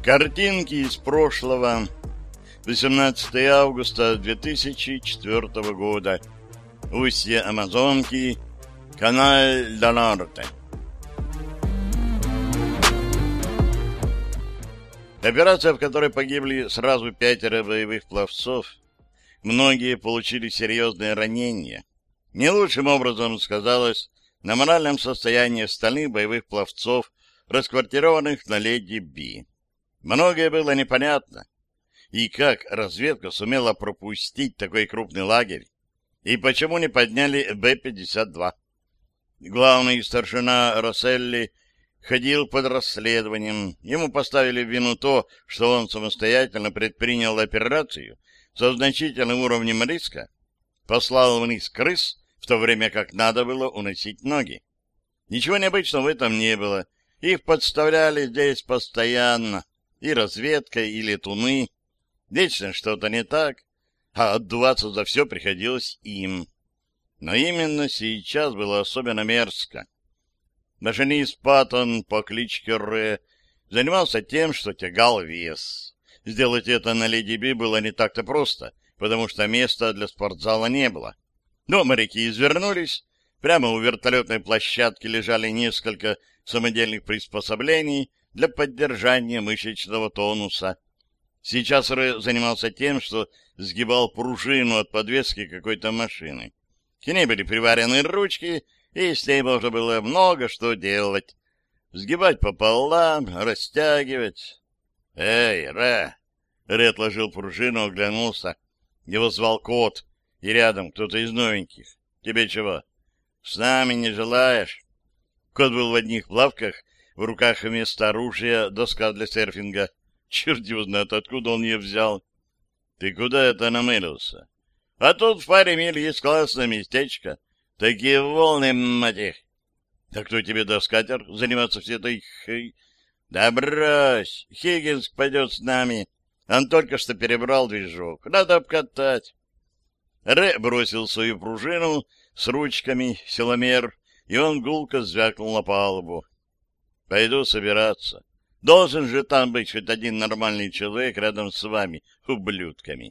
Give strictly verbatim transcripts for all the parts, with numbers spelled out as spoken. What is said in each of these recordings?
Картинки из прошлого. восемнадцатое августа две тысячи четвёртого года. Устье Амазонки. Каналь до Норте. Операция, в которой погибли сразу пятеро боевых пловцов. Многие получили серьезные ранения. Не лучшим образом сказалось на моральном состоянии остальных боевых пловцов, расквартированных на Леди Би. Многое было непонятно. И как разведка сумела пропустить такой крупный лагерь? И почему не подняли Б пятьдесят два? Главный старшина Росселли ходил под расследованием. Ему поставили в вину то, что он самостоятельно предпринял операцию со значительным уровнем риска, послал вниз крыс, в то время как надо было уносить ноги. Ничего необычного в этом не было. Их подставляли здесь постоянно. И разведка, и летуны. Вечно что-то не так, а отдуваться за все приходилось им. Но именно сейчас было особенно мерзко. Машинист Паттон по кличке Рэ занимался тем, что тягал вес. Сделать это на Леди Би было не так-то просто, потому что места для спортзала не было. Но моряки извернулись. Прямо у вертолетной площадки лежали несколько самодельных приспособлений для поддержания мышечного тонуса. Сейчас Рэ занимался тем, что сгибал пружину от подвески какой-то машины. К ней были приварены ручки, и с ней можно было много что делать. Сгибать пополам, растягивать. «Эй, Рэ!» Рэ отложил пружину, оглянулся. Его звал Кот, и рядом кто-то из новеньких. «Тебе чего? С нами не желаешь?» Кот был в одних плавках, в руках вместо оружия доска для серфинга. Черт его знает, откуда он ее взял. «Ты куда это намылился?» «А тут в паре миль есть классное местечко. Такие волны, мать их!» «А кто тебе даст катер заниматься всей этой хей?» «Да брось! Хиггинс пойдет с нами. Он только что перебрал движок. Надо обкатать». Рэ бросил свою пружину с ручками, силомер, и он гулко звякнул на палубу. «Пойду собираться. Должен же там быть хоть один нормальный человек рядом с вами, ублюдками».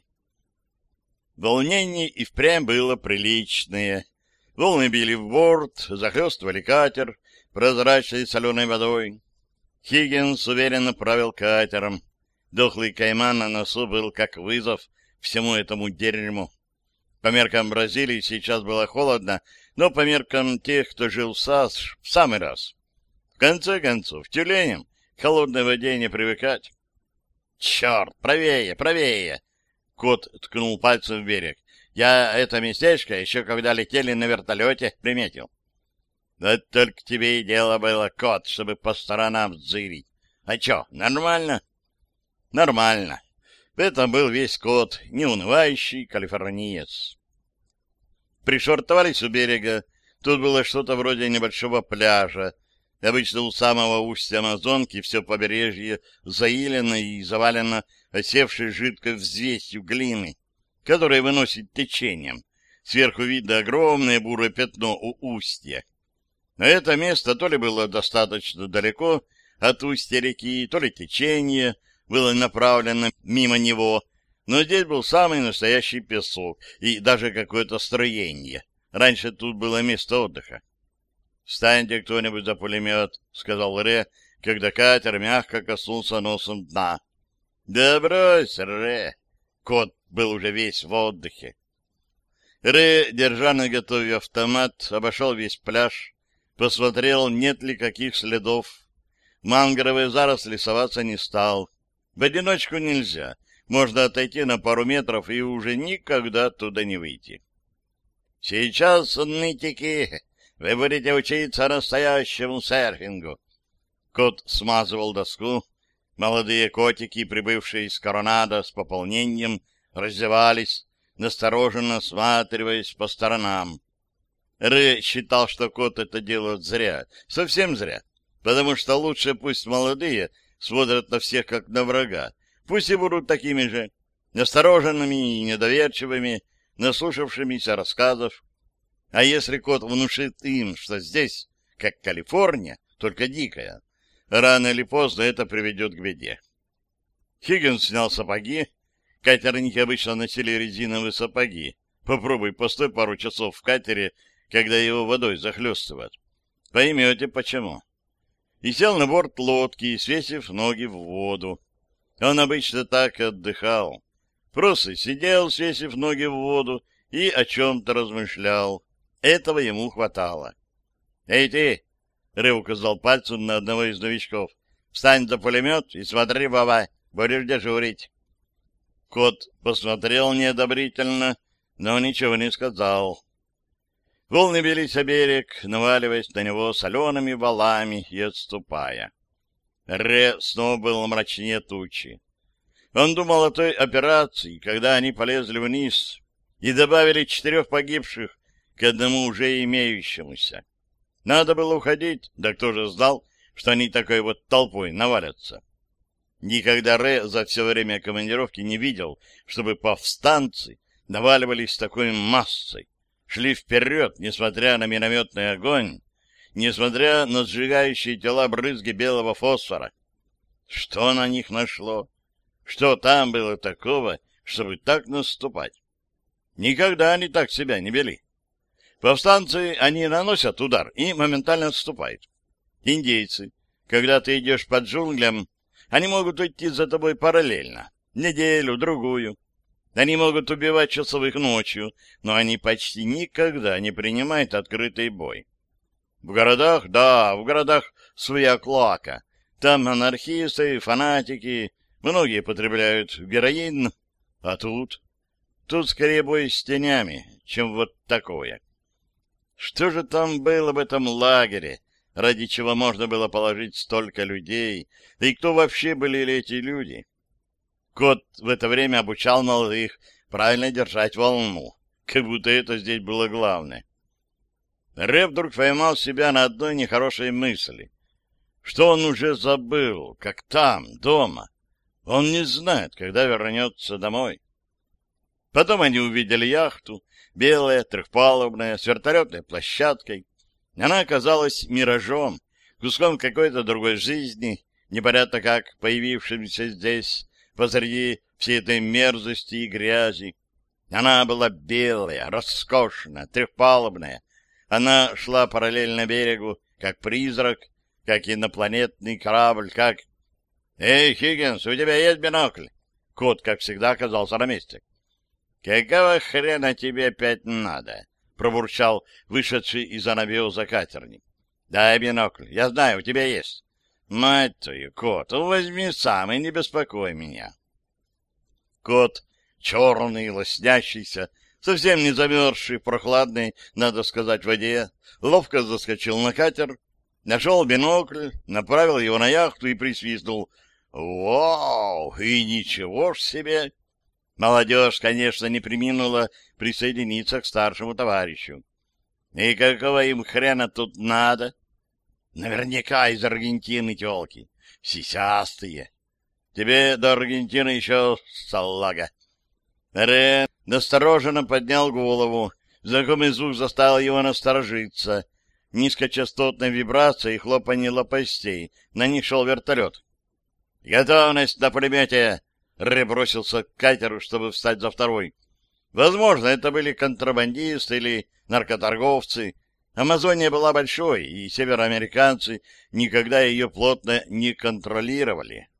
Волнение и впрямь было приличное. Волны били в борт, захлестывали катер прозрачной соленой водой. Хиггинс уверенно правил катером. Дохлый кайман на носу был как вызов всему этому дерьму. По меркам Бразилии сейчас было холодно, но по меркам тех, кто жил в САС, в самый раз. В конце концов, тюленям к холодной воде не привыкать. «Черт, правее, правее!» Кот ткнул пальцем в берег. «Я это местечко еще когда летели на вертолете приметил». «Да только тебе и дело было, Кот, чтобы по сторонам зырить. А че, нормально?» «Нормально». В этом был весь Кот, неунывающий калифорниец. Пришвартовались у берега. Тут было что-то вроде небольшого пляжа. Обычно у самого устья Амазонки все побережье заилено и завалено осевшей жидкой взвесью глины, которая выносит течением. Сверху видно огромное бурое пятно у устья. Но это место то ли было достаточно далеко от устья реки, то ли течение было направлено мимо него, но здесь был самый настоящий песок и даже какое-то строение. Раньше тут было место отдыха. «Встаньте кто-нибудь за пулемет», — сказал Рэ, когда катер мягко коснулся носом дна. «Да брось, Рэ!» Кот был уже весь в отдыхе. Рэ, держа наготове автомат, обошел весь пляж, посмотрел, нет ли каких следов. В мангровые заросли соваться не стал. В одиночку нельзя. Можно отойти на пару метров и уже никогда оттуда не выйти. «Сейчас, нытики, вы будете учиться настоящему серфингу». Кот смазывал доску. Молодые котики, прибывшие из Коронадо с пополнением, раздевались, настороженно осматриваясь по сторонам. Рэ считал, что кот это делает зря, совсем зря, потому что лучше пусть молодые смотрят на всех как на врага, пусть и будут такими же, настороженными и недоверчивыми, наслушавшимися рассказов. А если кот внушит им, что здесь, как Калифорния, только дикая, рано или поздно это приведет к беде. Хиггинс снял сапоги. Катерники обычно носили резиновые сапоги. Попробуй постой пару часов в катере, когда его водой захлестывают. Поймете, почему. И сел на борт лодки, свесив ноги в воду. Он обычно так и отдыхал. Просто сидел, свесив ноги в воду, и о чем-то размышлял. Этого ему хватало. — Эй, ты! — Рэ указал пальцем на одного из новичков. — Встань за пулемет и смотри, баба, будешь дежурить. Кот посмотрел неодобрительно, но ничего не сказал. Волны бились о берег, наваливаясь на него солеными валами и отступая. Рэ снова был мрачнее тучи. Он думал о той операции, когда они полезли вниз и добавили четырех погибших к одному уже имеющемуся. Надо было уходить, да кто же знал, что они такой вот толпой навалятся. Никогда Рэ за все время командировки не видел, чтобы повстанцы наваливались такой массой, шли вперед, несмотря на минометный огонь, несмотря на сжигающие тела брызги белого фосфора. Что на них нашло? Что там было такого, чтобы так наступать? Никогда они так себя не вели. Повстанцы, они наносят удар и моментально отступают. Индейцы, когда ты идешь под джунглям, они могут идти за тобой параллельно, неделю, другую. Они могут убивать часовых ночью, но они почти никогда не принимают открытый бой. В городах, да, в городах своя клака. Там анархисты, фанатики, многие потребляют героин, а тут... Тут скорее бой с тенями, чем вот такое. Что же там было в этом лагере, ради чего можно было положить столько людей, да и кто вообще были эти люди? Кот в это время обучал молодых правильно держать волну, как будто это здесь было главное. Рэ вдруг поймал себя на одной нехорошей мысли. Что он уже забыл, как там, дома? Он не знает, когда вернется домой. Потом они увидели яхту, белая, трехпалубная, с вертолетной площадкой. Она оказалась миражом, куском какой-то другой жизни, непонятно как появившимся здесь, посреди всей этой мерзости и грязи. Она была белая, роскошная, трехпалубная. Она шла параллельно берегу, как призрак, как инопланетный корабль, как... — Эй, Хиггинс, у тебя есть бинокль? Кот, как всегда, оказался на месте. — Какого хрена тебе опять надо? — пробурчал вышедший из анабиоза катерник. — Дай бинокль, я знаю, у тебя есть. — Мать твою, кот, возьми сам и не беспокой меня. Кот, черный, лоснящийся, совсем не замерзший в прохладной, надо сказать, воде, ловко заскочил на катер, нашел бинокль, направил его на яхту и присвистнул. «Вау! И ничего ж себе!» Молодежь, конечно, не преминула присоединиться к старшему товарищу. «И какого им хрена тут надо?» «Наверняка из Аргентины тёлки, сисястые. Тебе до Аргентины еще салага». Рен настороженно поднял голову. Знакомый звук заставил его насторожиться. Низкочастотная вибрация и хлопанье лопастей. На них шел вертолет. «Готовность на пулемете!» Рэ бросился к катеру, чтобы встать за второй. Возможно, это были контрабандисты или наркоторговцы. Амазония была большой, и североамериканцы никогда ее плотно не контролировали.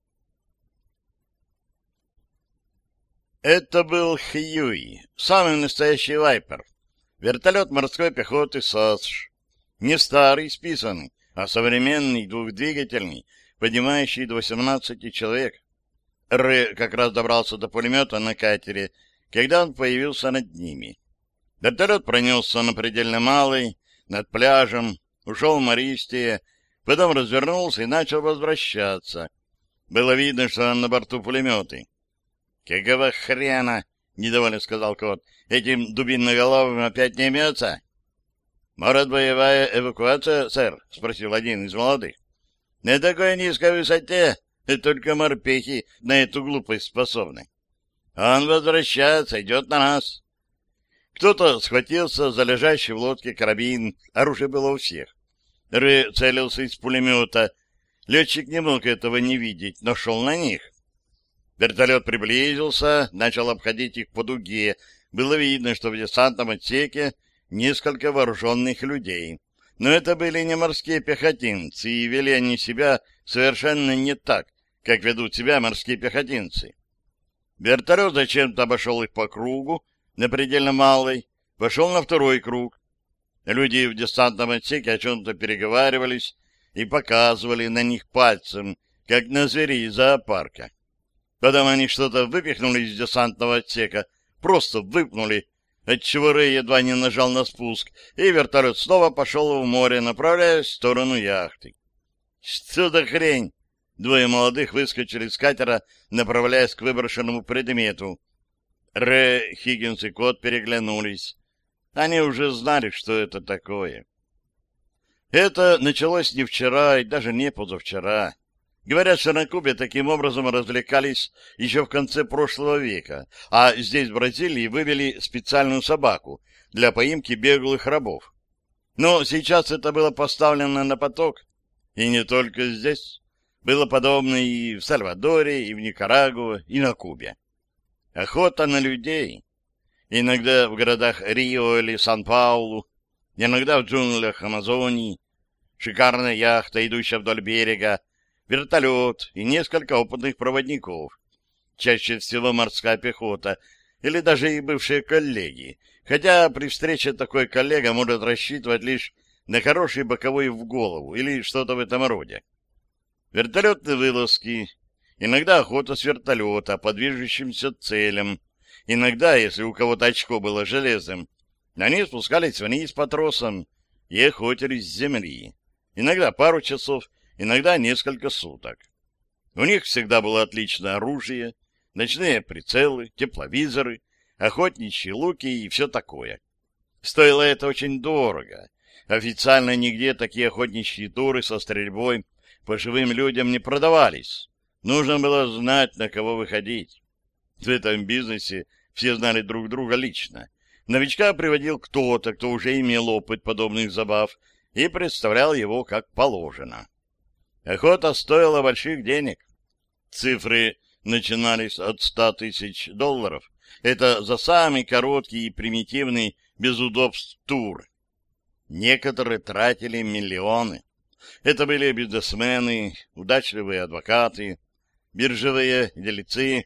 Это был Хьюи, самый настоящий вайпер. Вертолет морской пехоты САСШ. Не старый, списанный, а современный, двухдвигательный, поднимающий до восемнадцати человек. Рэ как раз добрался до пулемета на катере, когда он появился над ними. Вертолет пронесся на предельно малой, над пляжем, ушел в Мористее, потом развернулся и начал возвращаться. Было видно, что он на борту пулеметы. — Какого хрена? — недовольно сказал кот. — Этим дубиноголовым опять не имется? — Может, боевая эвакуация, сэр? — спросил один из молодых. — На такой низкой высоте только морпехи на эту глупость способны. Он возвращается, идет на нас. Кто-то схватился за лежащий в лодке карабин. Оружие было у всех. Рэ целился из пулемета. Летчик не мог этого не видеть, но шел на них. Вертолет приблизился, начал обходить их по дуге. Было видно, что в десантном отсеке несколько вооруженных людей. Но это были не морские пехотинцы, и вели они себя совершенно не так, как ведут себя морские пехотинцы. Вертолет зачем-то обошел их по кругу, на предельно малой, пошел на второй круг. Люди в десантном отсеке о чем-то переговаривались и показывали на них пальцем, как на зверей из зоопарка. Потом они что-то выпихнули из десантного отсека, просто выпнули, отчего Рэй едва не нажал на спуск, и вертолет снова пошел в море, направляясь в сторону яхты. «Что за хрень?» Двое молодых выскочили с катера, направляясь к выброшенному предмету. Рэй, Хиггинс и Кот переглянулись. Они уже знали, что это такое. Это началось не вчера и даже не позавчера. Говорят, что на Кубе таким образом развлекались еще в конце прошлого века, а здесь, в Бразилии, вывели специальную собаку для поимки беглых рабов. Но сейчас это было поставлено на поток, и не только здесь. Было подобно и в Сальвадоре, и в Никарагуа, и на Кубе. Охота на людей. Иногда в городах Рио или Сан-Паулу, иногда в джунглях Амазонии. Шикарная яхта, идущая вдоль берега, вертолет и несколько опытных проводников. Чаще всего морская пехота или даже и бывшие коллеги, хотя при встрече такой коллега может рассчитывать лишь на хороший боковой в голову или что-то в этом роде. Вертолетные вылазки, иногда охота с вертолета по движущимся целям, иногда, если у кого-то очко было железным, они спускались вниз по тросам и охотились с земли, иногда пару часов, иногда несколько суток. У них всегда было отличное оружие, ночные прицелы, тепловизоры, охотничьи луки и все такое. Стоило это очень дорого. Официально нигде такие охотничьи туры со стрельбой по живым людям не продавались. Нужно было знать, на кого выходить. В этом бизнесе все знали друг друга лично. Новичка приводил кто-то, кто уже имел опыт подобных забав, и представлял его как положено. Охота стоила больших денег. Цифры начинались от ста тысяч долларов. Это за самый короткий и примитивный, без удобств, тур. Некоторые тратили миллионы. Это были бизнесмены, удачливые адвокаты, биржевые дельцы.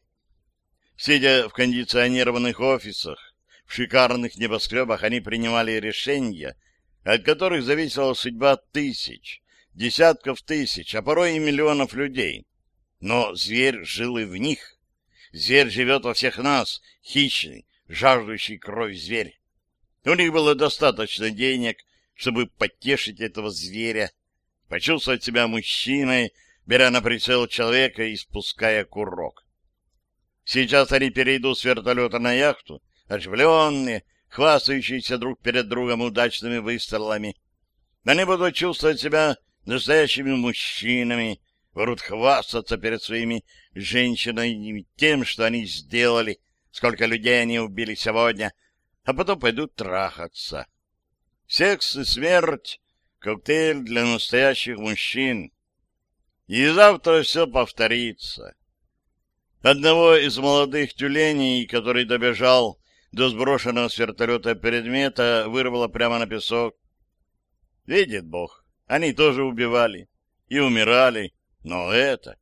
Сидя в кондиционированных офисах, в шикарных небоскребах, они принимали решения, от которых зависела судьба тысяч, десятков тысяч, а порой и миллионов людей. Но зверь жил и в них. Зверь живет во всех нас, хищный, жаждущий крови зверь. У них было достаточно денег, чтобы потешить этого зверя, почувствовать себя мужчиной, беря на прицел человека и спуская курок. Сейчас они перейдут с вертолета на яхту, оживленные, хвастающиеся друг перед другом удачными выстрелами. Они будут чувствовать себя настоящими мужчинами, будут хвастаться перед своими женщинами тем, что они сделали, сколько людей они убили сегодня, а потом пойдут трахаться. Секс и смерть — коктейль для настоящих мужчин. И завтра все повторится. Одного из молодых тюленей, который добежал до сброшенного с вертолета предмета, вырвало прямо на песок. Видит Бог, они тоже убивали и умирали, но это...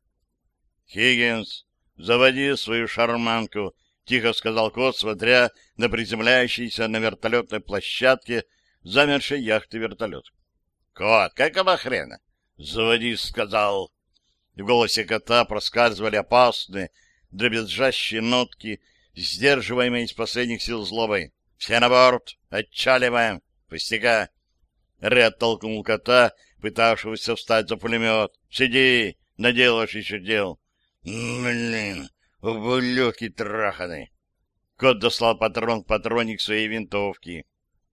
Хиггинс, заводи свою шарманку, — тихо сказал Кот, смотря на приземляющийся на вертолетной площадке замершей яхты вертолет. — Кот, какого хрена? — Заводи, — сказал. В голосе кота проскальзывали опасные, дребезжащие нотки, сдерживаемые из последних сил злобой. — Все на борт! Отчаливаем! Пустяка! Рэй оттолкнул кота, пытавшегося встать за пулемет. — Сиди! Наделаешь еще дел! — Блин! Ублюдки траханы! Кот дослал патрон в патронник своей винтовки.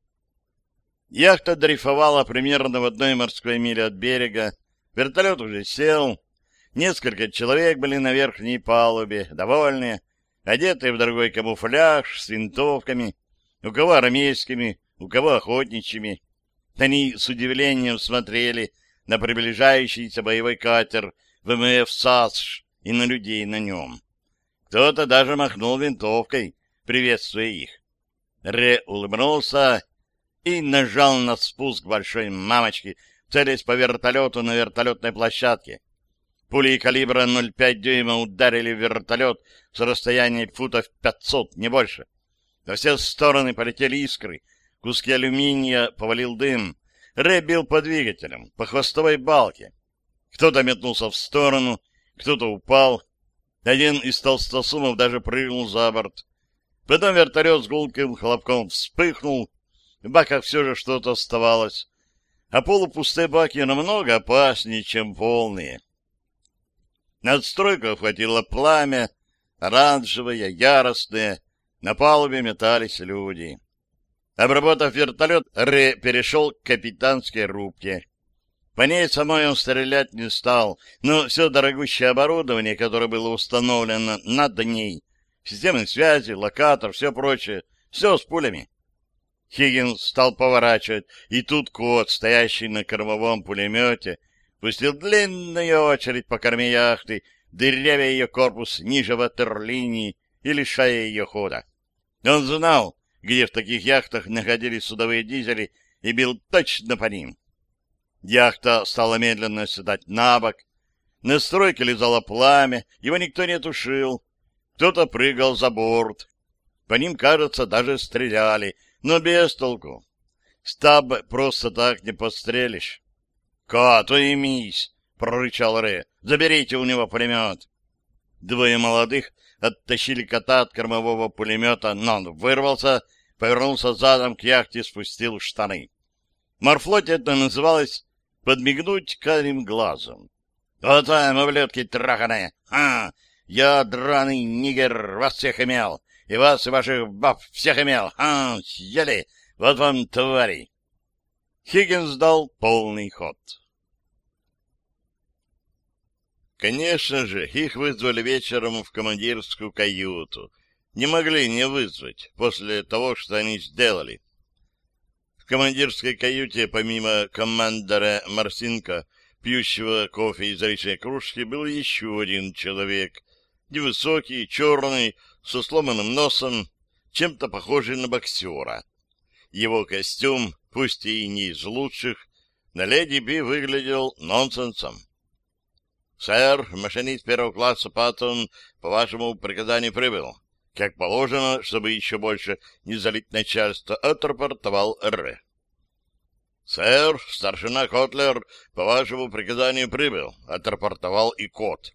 Яхта дрейфовала примерно в одной морской миле от берега. Вертолет уже сел. Несколько человек были на верхней палубе, довольные, одетые в дорогой камуфляж, с винтовками, у кого армейскими, у кого охотничьими. Они с удивлением смотрели на приближающийся боевой катер ВМФ САСШ и на людей на нем. Кто-то даже махнул винтовкой, приветствуя их. Ре улыбнулся и нажал на спуск большой мамочки, целясь по вертолету на вертолетной площадке. Пули калибра ноль целых пять дюйма ударили в вертолет с расстояния футов пятьсот, не больше. Во все стороны полетели искры, куски алюминия повалил дым. Рэ бил по двигателям, по хвостовой балке. Кто-то метнулся в сторону, кто-то упал. Один из толстосумов даже прыгнул за борт. Потом вертолет с гулким хлопком вспыхнул. В баках все же что-то оставалось. А полупустые баки намного опаснее, чем полные. Над стройкой охватило пламя, оранжевое, яростное. На палубе метались люди. Обработав вертолет, Рэ перешел к капитанской рубке. По ней самой он стрелять не стал, но все дорогущее оборудование, которое было установлено над ней, системы связи, локатор, все прочее, все с пулями. Хиггинс стал поворачивать, и тут кот, стоящий на кормовом пулемете, пустил длинную очередь по корме яхты, дырявя ее корпус ниже ватерлинии и лишая ее хода. Он знал, где в таких яхтах находились судовые дизели, и бил точно по ним. Яхта стала медленно оседать на бок. На стройке лизало пламя, его никто не тушил. Кто-то прыгал за борт. По ним, кажется, даже стреляли, но без толку. Стаб просто так не подстрелишь. — Кот, уймись! — прорычал Рэ. — Заберите у него пулемет. Двое молодых оттащили кота от кормового пулемета, но он вырвался, повернулся задом к яхте и спустил штаны. В морфлоте это называлось «подмигнуть карим глазом». «Вот вам, ублюдки траханые! А, я, драный нигер, вас всех имел! И вас, и ваших баб всех имел! А, съели! Вот вам, твари!» Хиггинс дал полный ход. Конечно же, их вызвали вечером в командирскую каюту. Не могли не вызвать после того, что они сделали. В командирской каюте, помимо командора Марсинка, пьющего кофе из речной кружки, был еще один человек. Невысокий, черный, со сломанным носом, чем-то похожий на боксера. Его костюм, пусть и не из лучших, на Леди Би выглядел нонсенсом. — Сэр, машинист первого класса Паттон по вашему приказанию прибыл. Как положено, чтобы еще больше не залить начальство, отрапортовал Р. — Сэр, старшина Котлер по вашему приказанию прибыл, отрапортовал и кот.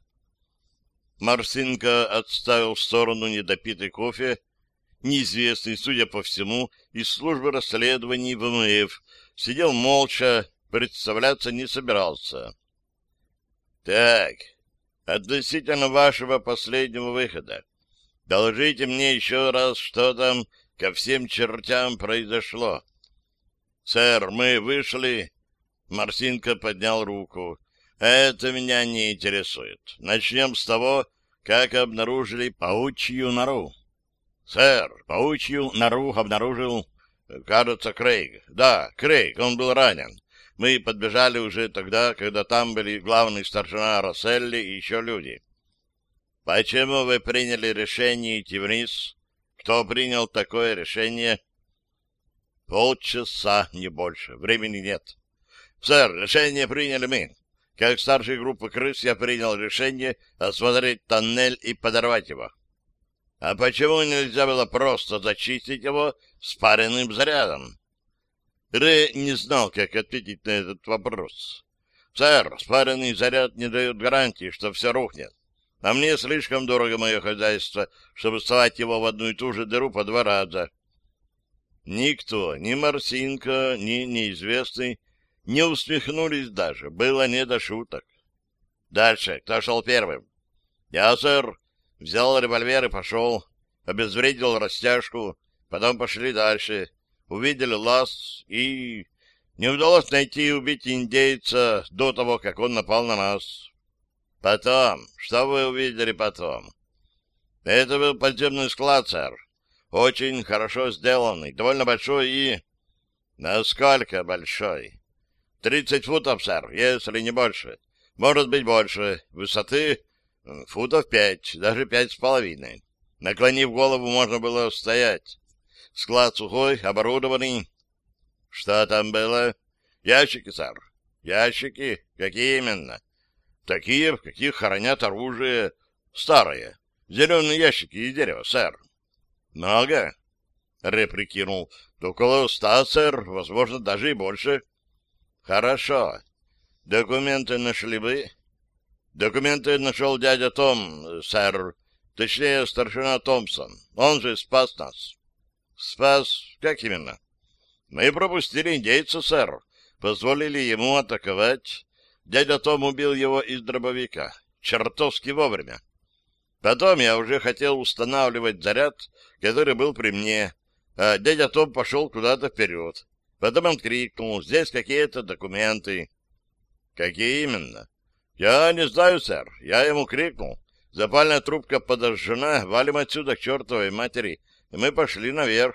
Марсинка отставил в сторону недопитый кофе. Неизвестный, судя по всему, из службы расследований ВМФ, сидел молча, представляться не собирался. — Так, относительно вашего последнего выхода, доложите мне еще раз, что там ко всем чертям произошло. — Сэр, мы вышли... Марсинка поднял руку. — Это меня не интересует. Начнем с того, как обнаружили паучью нору. — Сэр, паучью нору обнаружил, кажется, Крейг. Да, Крейг, он был ранен. Мы подбежали уже тогда, когда там были главный старшина Росселли и еще люди. — Почему вы приняли решение идти вниз? Кто принял такое решение? — Полчаса, не больше. Времени нет. — Сэр, решение приняли мы. Как старший группы крыс я принял решение осмотреть тоннель и подорвать его. — А почему нельзя было просто зачистить его спаренным зарядом? Рэ не знал, как ответить на этот вопрос. — Сэр, спаренный заряд не дает гарантии, что все рухнет. А мне слишком дорого мое хозяйство, чтобы совать его в одну и ту же дыру по два раза. Никто, ни Марсинка, ни неизвестный, не усмехнулись даже. Было не до шуток. Дальше. Кто шел первым? Я, сэр. Взял револьвер и пошел. Обезвредил растяжку. Потом пошли дальше. Увидели лаз и... Не удалось найти и убить индейца до того, как он напал на нас. Потом. Что вы увидели потом? Это был подземный склад, сэр. Очень хорошо сделанный, довольно большой и... Насколько большой? Тридцать футов, сэр, если не больше. Может быть, больше. Высоты Футов пять, даже пять с половиной. Наклонив голову, можно было стоять. Склад сухой, оборудованный. Что там было? Ящики, сэр. Ящики? Какие именно? Такие, в каких хранят оружие. Старые. Зеленые ящики из дерева, сэр. Много? Рэ прикинул. Около ста, сэр, возможно, даже и больше. Хорошо. Документы нашли бы? Документы нашел дядя Том, сэр. Точнее, старшина Томпсон. Он же спас нас. Спас? Как именно? Мы пропустили индейца, сэр. Позволили ему атаковать. Дядя Том убил его из дробовика. Чертовски вовремя. Потом я уже хотел устанавливать заряд, который был при мне, а дядя Том пошел куда-то вперед. Потом он крикнул: «Здесь какие-то документы». «Какие именно?» «Я не знаю, сэр. Я ему крикнул. Запальная трубка подожжена. Валим отсюда к чертовой матери». И мы пошли наверх.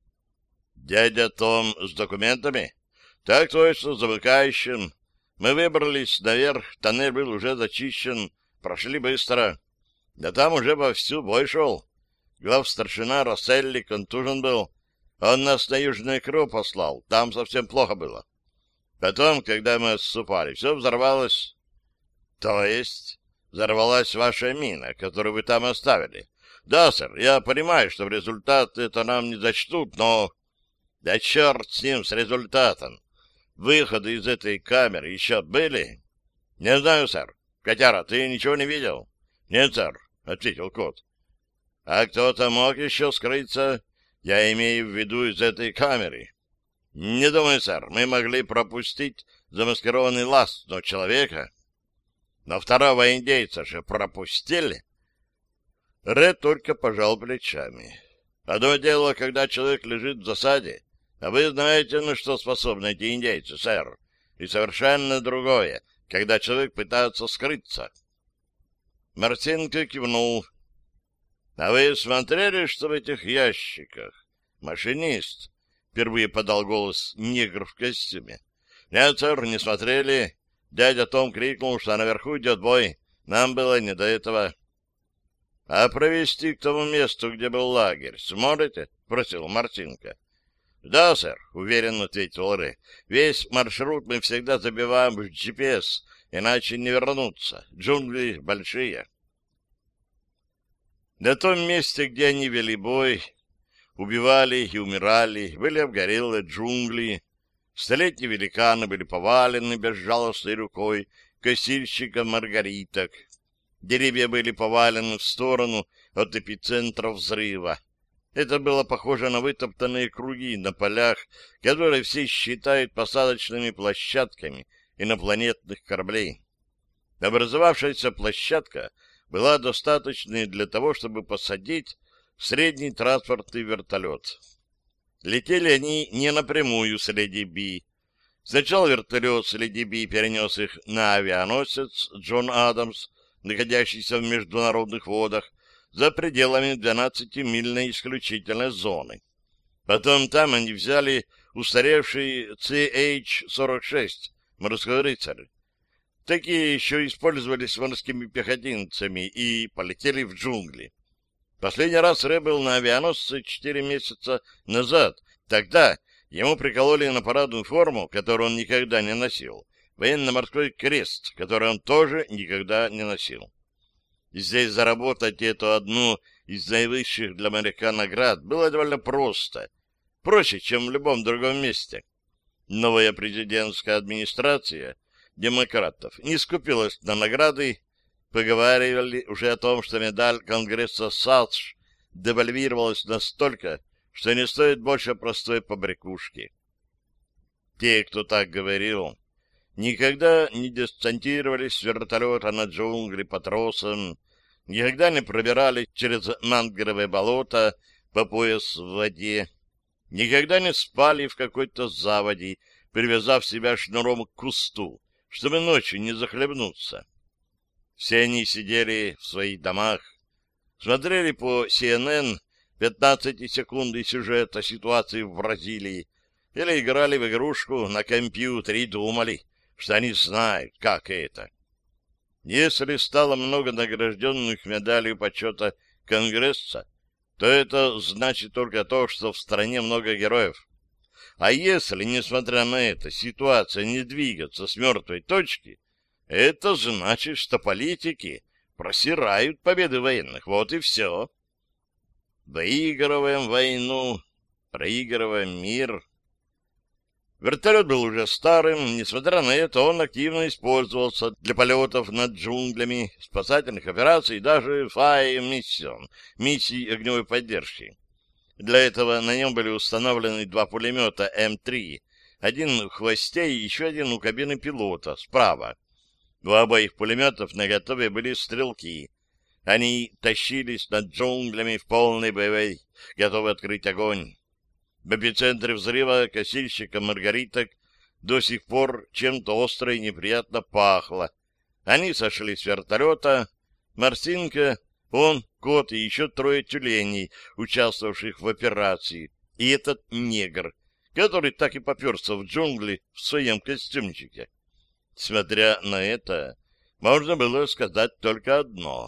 «Дядя Том с документами?» «Так точно, с замыкающим. Мы выбрались наверх. Тоннель был уже зачищен. Прошли быстро. Да там уже вовсю бой шел. Главстаршина Росселли контужен был. Он нас на Южное Кру послал. Там совсем плохо было. Потом, когда мы отступали, все взорвалось». «То есть взорвалась ваша мина, которую вы там оставили?» «Да, сэр, я понимаю, что в результат это нам не зачтут, но...» «Да черт с ним, с результатом! Выходы из этой камеры еще были?» «Не знаю, сэр. Котяра, ты ничего не видел?» «Нет, сэр», — ответил кот. «А кто-то мог еще скрыться? Я имею в виду из этой камеры». «Не думаю, сэр. Мы могли пропустить замаскированный лаз, но человека...» «Но второго индейца же пропустили?» Ред только пожал плечами. «Одно дело, когда человек лежит в засаде, а вы знаете, на что способны эти индейцы, сэр, и совершенно другое, когда человек пытается скрыться». Мартинко кивнул. «А вы смотрели, что в этих ящиках? Машинист?» — впервые подал голос негр в костюме. «Нет, сэр, не смотрели. Дядя Том крикнул, что наверху идет бой. Нам было не до этого». «А провести к тому месту, где был лагерь, сможете?» — просил Мартинко. «Да, сэр», — уверенно ответил Рэ. «Весь маршрут мы всегда забиваем в джи пи эс, иначе не вернуться. Джунгли большие». На том месте, где они вели бой, убивали и умирали, были обгорелые джунгли. Столетние великаны были повалены безжалостной рукой косильщика маргариток. Деревья были повалены в сторону от эпицентра взрыва. Это было похоже на вытоптанные круги на полях, которые все считают посадочными площадками инопланетных кораблей. Образовавшаяся площадка была достаточной для того, чтобы посадить средний транспортный вертолет. Летели они не напрямую с Леди Би. Сначала вертолет с Леди Би перенес их на авианосец Джон Адамс, находящийся в международных водах, за пределами двенадцатимильной исключительной зоны. Потом там они взяли устаревший си эйч сорок шесть «Морской рыцарь». Такие еще использовались морскими пехотинцами и полетели в джунгли. Последний раз Рэ был на авианосце четыре месяца назад. Тогда ему прикололи на парадную форму, которую он никогда не носил, военно-морской крест, который он тоже никогда не носил. И здесь заработать эту одну из наивысших для моряка наград было довольно просто. Проще, чем в любом другом месте. Новая президентская администрация демократов не скупилась на награды. Поговаривали уже о том, что медаль Конгресса САСШ девальвировалась настолько, что не стоит больше простой побрякушки. Те, кто так говорил, никогда не десантировались с вертолета на джунгли по тросам, никогда не пробирались через мангровое болото по пояс в воде, никогда не спали в какой-то заводе, привязав себя шнуром к кусту, чтобы ночью не захлебнуться. Все они сидели в своих домах, смотрели по си эн эн пятнадцатисекундный сюжет о ситуации в Бразилии или играли в игрушку на компьютере и думали, что они знают, как это. Если стало много награжденных медалью почета Конгресса, то это значит только то, что в стране много героев. А если, несмотря на это, ситуация не двигается с мертвой точки, это значит, что политики просирают победы военных. Вот и все. Выигрываем войну, проигрываем мир. Вертолет был уже старым, несмотря на это, он активно использовался для полетов над джунглями, спасательных операций и даже фай-миссион, миссий огневой поддержки. Для этого на нем были установлены два пулемета эм три, один в хвосте и еще один у кабины пилота, справа. У обоих пулеметов наготове были стрелки. Они тащились над джунглями в полной боевой, готовы открыть огонь. В эпицентре взрыва косильщика маргариток до сих пор чем-то остро и неприятно пахло. Они сошли с вертолета. Марсинка, он, кот и еще трое тюленей, участвовавших в операции, и этот негр, который так и поперся в джунгли в своем костюмчике. Смотря на это, можно было сказать только одно.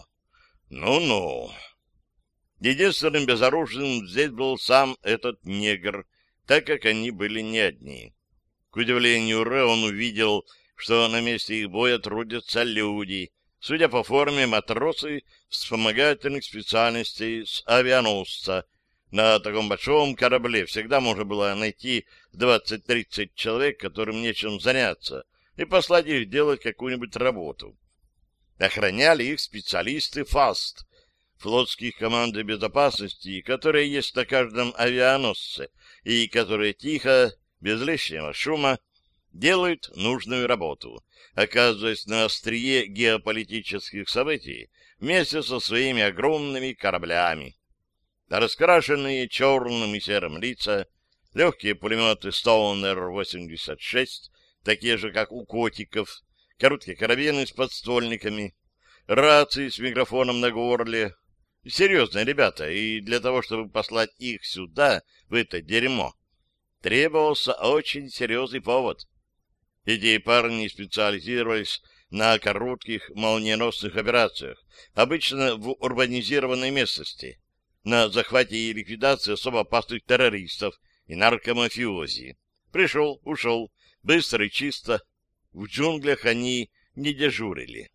Ну-ну. Единственным безоружным здесь был сам этот негр, так как они были не одни. К удивлению Рэ, он увидел, что на месте их боя трудятся люди, судя по форме, матросы вспомогательных специальностей с авианосца. На таком большом корабле всегда можно было найти двадцать-тридцать человек, которым нечем заняться, и послать их делать какую-нибудь работу. Охраняли их специалисты ФАСТ, флотских команд безопасности, которые есть на каждом авианосце и которые тихо, без лишнего шума, делают нужную работу, оказываясь на острие геополитических событий вместе со своими огромными кораблями. Раскрашенные черным и серым лица, легкие пулеметы Стоунер восемьдесят шесть, такие же, как у котиков, короткие карабины с подствольниками, рации с микрофоном на горле. Серьезные ребята, и для того, чтобы послать их сюда, в это дерьмо, требовался очень серьезный повод. Эти парни специализировались на коротких молниеносных операциях, обычно в урбанизированной местности, на захвате и ликвидации особо опасных террористов и наркомафиози. Пришел, ушел, быстро и чисто. В джунглях они не дежурили.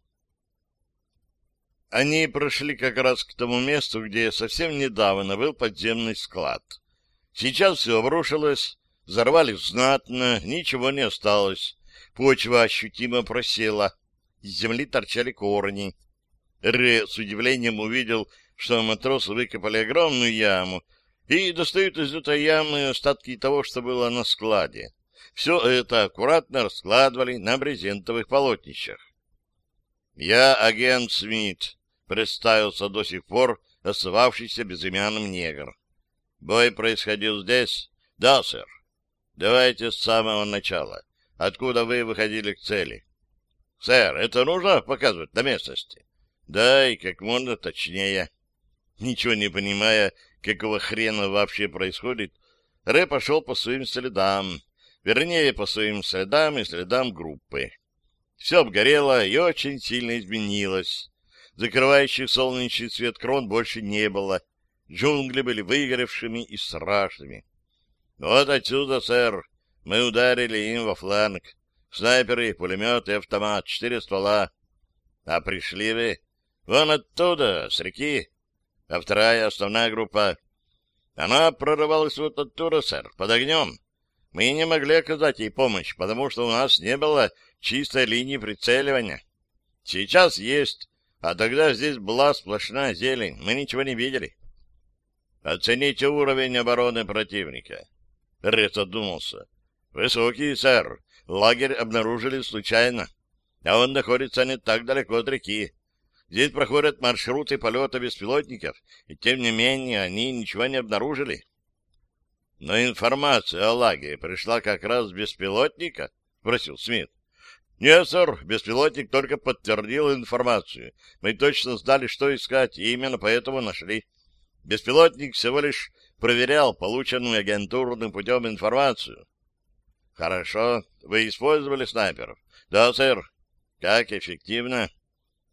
Они прошли как раз к тому месту, где совсем недавно был подземный склад. Сейчас все обрушилось, взорвали знатно, ничего не осталось. Почва ощутимо просела, из земли торчали корни. Рэ с удивлением увидел, что матросы выкопали огромную яму и достают из этой ямы остатки того, что было на складе. Все это аккуратно раскладывали на брезентовых полотнищах. «Я агент Смит», — представился до сих пор остававшийся безымянным негр. «Бой происходил здесь?» «Да, сэр». «Давайте с самого начала. Откуда вы выходили к цели?» «Сэр, это нужно показывать на местности?» «Да, и как можно точнее». Ничего не понимая, какого хрена вообще происходит, Рэ пошел по своим следам, вернее, по своим следам и следам группы. Все обгорело и очень сильно изменилось. Закрывающих солнечный свет крон больше не было. Джунгли были выгоревшими и страшными. «Вот отсюда, сэр, мы ударили им во фланг. Снайперы, пулеметы, автомат, четыре ствола. А пришли вы вон оттуда, с реки. А вторая, основная группа, она прорывалась вот оттуда, сэр, под огнем. Мы не могли оказать ей помощь, потому что у нас не было чистой линии прицеливания. Сейчас есть, а тогда здесь была сплошная зелень, мы ничего не видели». «Оцените уровень обороны противника». Ред задумался. «Высокий, сэр. Лагерь обнаружили случайно, а он находится не так далеко от реки. Здесь проходят маршруты полета беспилотников, и тем не менее они ничего не обнаружили». «Но информация о лагере пришла как раз с беспилотника?» — спросил Смит. «Нет, сэр, беспилотник только подтвердил информацию. Мы точно знали, что искать, и именно поэтому нашли. Беспилотник всего лишь проверял полученную агентурным путем информацию». «Хорошо. Вы использовали снайперов?» «Да, сэр». «Как эффективно?»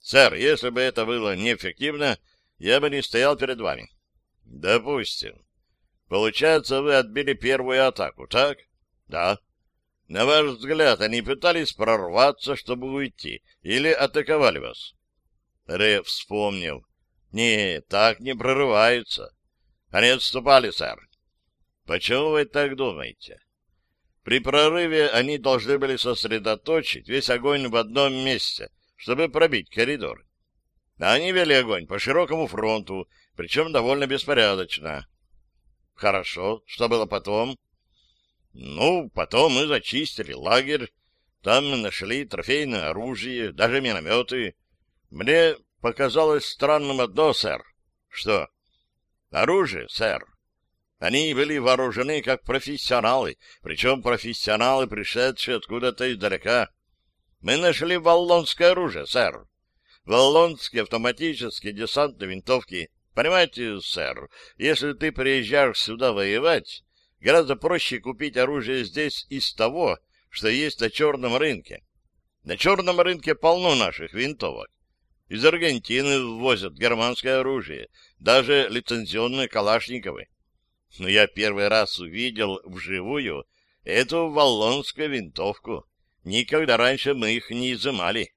Сэр, если бы это было неэффективно, я бы не стоял перед вами. Допустим. Получается, вы отбили первую атаку, так? Да. На ваш взгляд, они пытались прорваться, чтобы уйти, или атаковали вас? Рэ вспомнил. Нет, так не прорываются. Они отступали, сэр. Почему вы так думаете? При прорыве они должны были сосредоточить весь огонь в одном месте, чтобы пробить коридор. Они вели огонь по широкому фронту, причем довольно беспорядочно. Хорошо. Что было потом? Ну, потом мы зачистили лагерь. Там мы нашли трофейное оружие, даже минометы. Мне показалось странным одно, сэр. Что? Оружие, сэр. Они были вооружены как профессионалы, причем профессионалы, пришедшие откуда-то издалека. Мы нашли валлонское оружие, сэр. Валлонские автоматические десантные винтовки. Понимаете, сэр, если ты приезжаешь сюда воевать, гораздо проще купить оружие здесь из того, что есть на черном рынке. На черном рынке полно наших винтовок. Из Аргентины ввозят германское оружие, даже лицензионные калашниковы. Но я первый раз увидел вживую эту валлонскую винтовку. Никогда раньше мы их не изымали.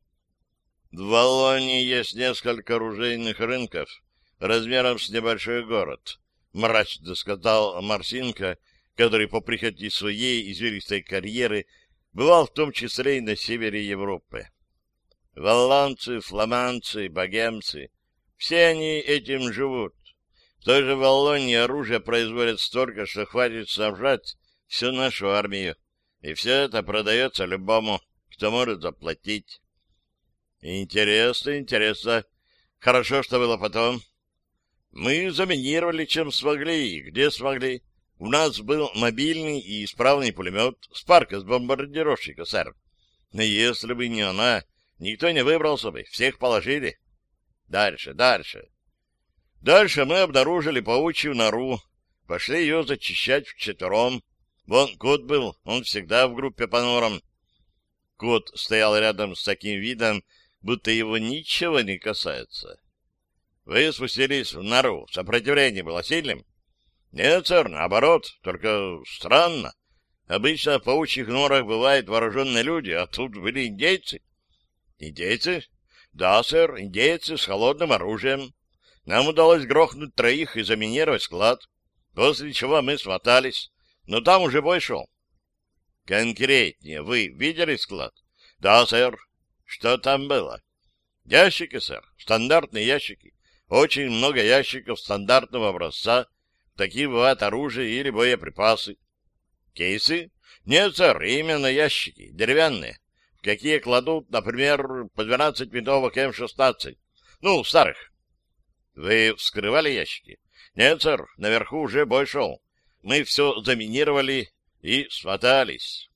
В Валлонии есть несколько оружейных рынков размером с небольшой город, — мрачно сказал Марсинко, который по прихоти своей извилистой карьеры бывал в том числе и на севере Европы. Валлонцы, фламандцы, богемцы — все они этим живут. В той же Валлонии оружие производят столько, что хватит снабжать всю нашу армию, и все это продается любому, кто может заплатить. Интересно, интересно. Хорошо, что было потом. Мы заминировали, чем смогли и где смогли. У нас был мобильный и исправный пулемет, спарка с бомбардировщика, сэр. Но если бы не она, никто не выбрался бы, всех положили. Дальше, дальше. Дальше мы обнаружили паучью нору, пошли ее зачищать вчетвером. Вон кот был, он всегда в группе по норам. Кот стоял рядом с таким видом, будто его ничего не касается. Вы спустились в нору, сопротивление было сильным? Нет, сэр, наоборот, только странно. Обычно в паучьих норах бывают вооруженные люди, а тут были индейцы. Индейцы? Да, сэр, индейцы с холодным оружием. Нам удалось грохнуть троих и заминировать склад, после чего мы смотались, но там уже бой шел. Конкретнее, вы видели склад? Да, сэр. Что там было? Ящики, сэр, стандартные ящики. Очень много ящиков стандартного образца. Такие бывают оружие или боеприпасы. Кейсы? Нет, сэр, именно ящики, деревянные. В какие кладут, например, по двенадцать винтовок эм шестнадцать. Ну, старых. Вы вскрывали ящики? Нет, сэр, наверху уже бой шел. Мы все заминировали и смотались.